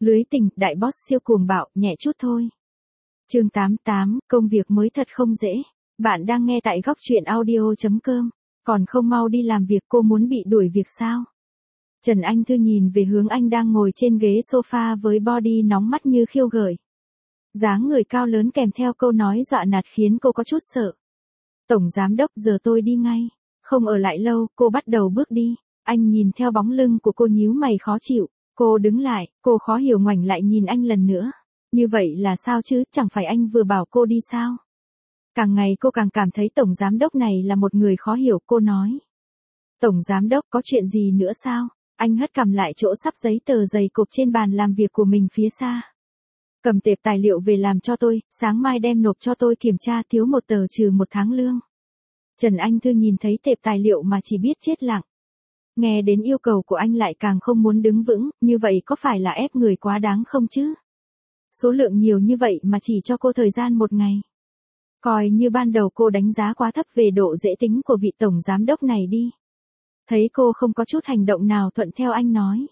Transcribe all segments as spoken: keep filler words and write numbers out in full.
Lưới tình, đại boss siêu cuồng bạo, nhẹ chút thôi. Chương tám mươi tám, công việc mới thật không dễ. Bạn đang nghe tại góc truyện audio chấm com. Còn không mau đi làm việc, cô muốn bị đuổi việc sao? Trần Anh Thư nhìn về hướng anh đang ngồi trên ghế sofa với body nóng mắt như khiêu gợi. Dáng người cao lớn kèm theo câu nói dọa nạt khiến cô có chút sợ. Tổng giám đốc, giờ tôi đi ngay. Không ở lại lâu, cô bắt đầu bước đi. Anh nhìn theo bóng lưng của cô nhíu mày khó chịu. Cô đứng lại, cô khó hiểu ngoảnh lại nhìn anh lần nữa. Như vậy là sao chứ, chẳng phải anh vừa bảo cô đi sao? Càng ngày cô càng cảm thấy tổng giám đốc này là một người khó hiểu, cô nói. Tổng giám đốc, có chuyện gì nữa sao? Anh hất cằm lại chỗ sắp giấy tờ dày cộp trên bàn làm việc của mình phía xa. Cầm tệp tài liệu về làm cho tôi, sáng mai đem nộp cho tôi kiểm tra, thiếu một tờ trừ một tháng lương. Trần Anh Thư nhìn thấy tệp tài liệu mà chỉ biết chết lặng. Nghe đến yêu cầu của anh lại càng không muốn đứng vững, như vậy có phải là ép người quá đáng không chứ? Số lượng nhiều như vậy mà chỉ cho cô thời gian một ngày. Coi như ban đầu cô đánh giá quá thấp về độ dễ tính của vị tổng giám đốc này đi. Thấy cô không có chút hành động nào thuận theo anh nói.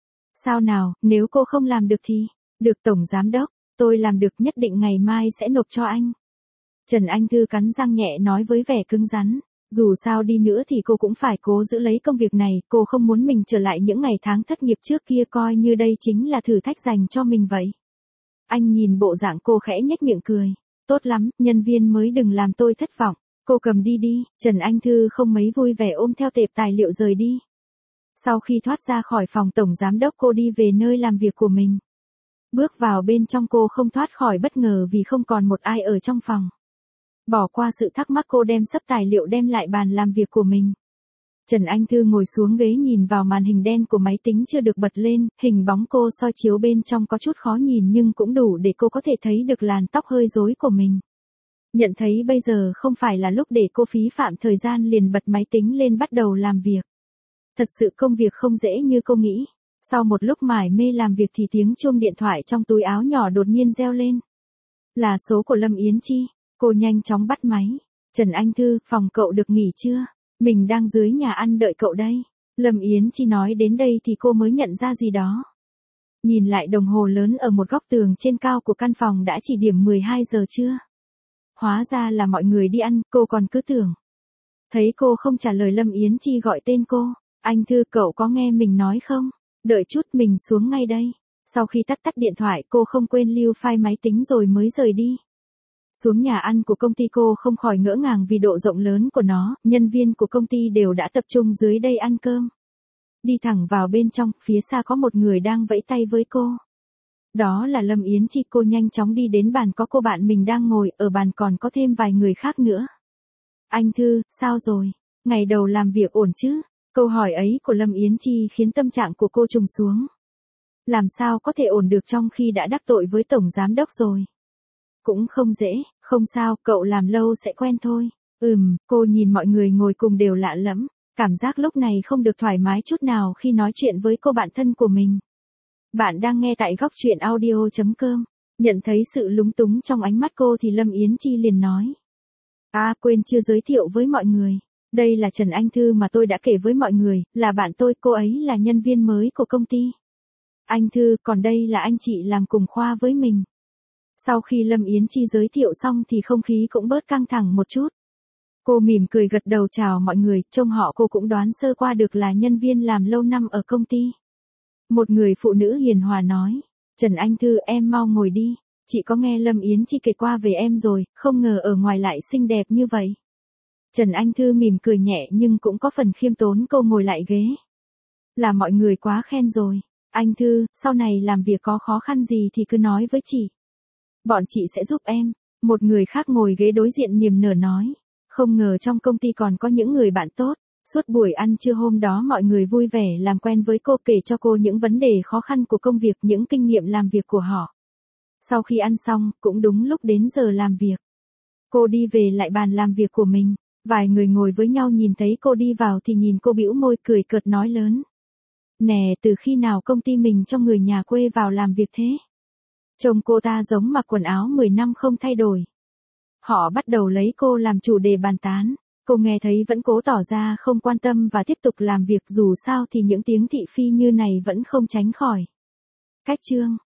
Sao nào, nếu cô không làm được thì, được tổng giám đốc, tôi làm được, nhất định ngày mai sẽ nộp cho anh. Trần Anh Thư cắn răng nhẹ nói với vẻ cứng rắn. Dù sao đi nữa thì cô cũng phải cố giữ lấy công việc này, cô không muốn mình trở lại những ngày tháng thất nghiệp trước kia, coi như đây chính là thử thách dành cho mình vậy. Anh nhìn bộ dạng cô khẽ nhếch miệng cười. Tốt lắm, nhân viên mới đừng làm tôi thất vọng. Cô cầm đi đi. Trần Anh Thư không mấy vui vẻ ôm theo tệp tài liệu rời đi. Sau khi thoát ra khỏi phòng tổng giám đốc, cô đi về nơi làm việc của mình. Bước vào bên trong, cô không thoát khỏi bất ngờ vì không còn một ai ở trong phòng. Bỏ qua sự thắc mắc, cô đem sấp tài liệu đem lại bàn làm việc của mình. Trần Anh Thư ngồi xuống ghế nhìn vào màn hình đen của máy tính chưa được bật lên, hình bóng cô soi chiếu bên trong có chút khó nhìn nhưng cũng đủ để cô có thể thấy được làn tóc hơi rối của mình. Nhận thấy bây giờ không phải là lúc để cô phí phạm thời gian, liền bật máy tính lên bắt đầu làm việc. Thật sự công việc không dễ như cô nghĩ. Sau một lúc mải mê làm việc thì tiếng chuông điện thoại trong túi áo nhỏ đột nhiên reo lên. Là số của Lâm Yến Chi. Cô nhanh chóng bắt máy. Trần Anh Thư, phòng cậu được nghỉ chưa? Mình đang dưới nhà ăn đợi cậu đây. Lâm Yến Chi nói đến đây thì cô mới nhận ra gì đó. Nhìn lại đồng hồ lớn ở một góc tường trên cao của căn phòng, đã chỉ điểm mười hai giờ trưa. Hóa ra là mọi người đi ăn, cô còn cứ tưởng. Thấy cô không trả lời, Lâm Yến Chi gọi tên cô. Anh Thư, cậu có nghe mình nói không? Đợi chút, mình xuống ngay đây. Sau khi tắt tắt điện thoại, cô không quên lưu file máy tính rồi mới rời đi. Xuống nhà ăn của công ty, cô không khỏi ngỡ ngàng vì độ rộng lớn của nó, nhân viên của công ty đều đã tập trung dưới đây ăn cơm. Đi thẳng vào bên trong, phía xa có một người đang vẫy tay với cô. Đó là Lâm Yến Chi. Cô nhanh chóng đi đến bàn có cô bạn mình đang ngồi, ở bàn còn có thêm vài người khác nữa. Anh Thư, sao rồi? Ngày đầu làm việc ổn chứ? Câu hỏi ấy của Lâm Yến Chi khiến tâm trạng của cô trùng xuống. Làm sao có thể ổn được trong khi đã đắc tội với tổng giám đốc rồi? Cũng không dễ, không sao, cậu làm lâu sẽ quen thôi. Ừm, cô nhìn mọi người ngồi cùng đều lạ lẫm, cảm giác lúc này không được thoải mái chút nào khi nói chuyện với cô bạn thân của mình. Bạn đang nghe tại góc truyện audio chấm com. Nhận thấy sự lúng túng trong ánh mắt cô thì Lâm Yến Chi liền nói. À, quên chưa giới thiệu với mọi người. Đây là Trần Anh Thư mà tôi đã kể với mọi người, là bạn tôi, cô ấy là nhân viên mới của công ty. Anh Thư, còn đây là anh chị làm cùng khoa với mình. Sau khi Lâm Yến Chi giới thiệu xong thì không khí cũng bớt căng thẳng một chút. Cô mỉm cười gật đầu chào mọi người, trông họ cô cũng đoán sơ qua được là nhân viên làm lâu năm ở công ty. Một người phụ nữ hiền hòa nói, Trần Anh Thư, em mau ngồi đi, chị có nghe Lâm Yến Chi kể qua về em rồi, không ngờ ở ngoài lại xinh đẹp như vậy. Trần Anh Thư mỉm cười nhẹ nhưng cũng có phần khiêm tốn, cô ngồi lại ghế. Là mọi người quá khen rồi. Anh Thư, sau này làm việc có khó khăn gì thì cứ nói với chị. Bọn chị sẽ giúp em. Một người khác ngồi ghế đối diện niềm nở nói. Không ngờ trong công ty còn có những người bạn tốt. Suốt buổi ăn trưa hôm đó mọi người vui vẻ làm quen với cô, kể cho cô những vấn đề khó khăn của công việc, những kinh nghiệm làm việc của họ. Sau khi ăn xong, cũng đúng lúc đến giờ làm việc. Cô đi về lại bàn làm việc của mình. Vài người ngồi với nhau nhìn thấy cô đi vào thì nhìn cô bĩu môi cười cợt nói lớn. Nè, từ khi nào công ty mình cho người nhà quê vào làm việc thế? Trông cô ta giống mặc quần áo mười năm không thay đổi. Họ bắt đầu lấy cô làm chủ đề bàn tán. Cô nghe thấy vẫn cố tỏ ra không quan tâm và tiếp tục làm việc, dù sao thì những tiếng thị phi như này vẫn không tránh khỏi. Cách chương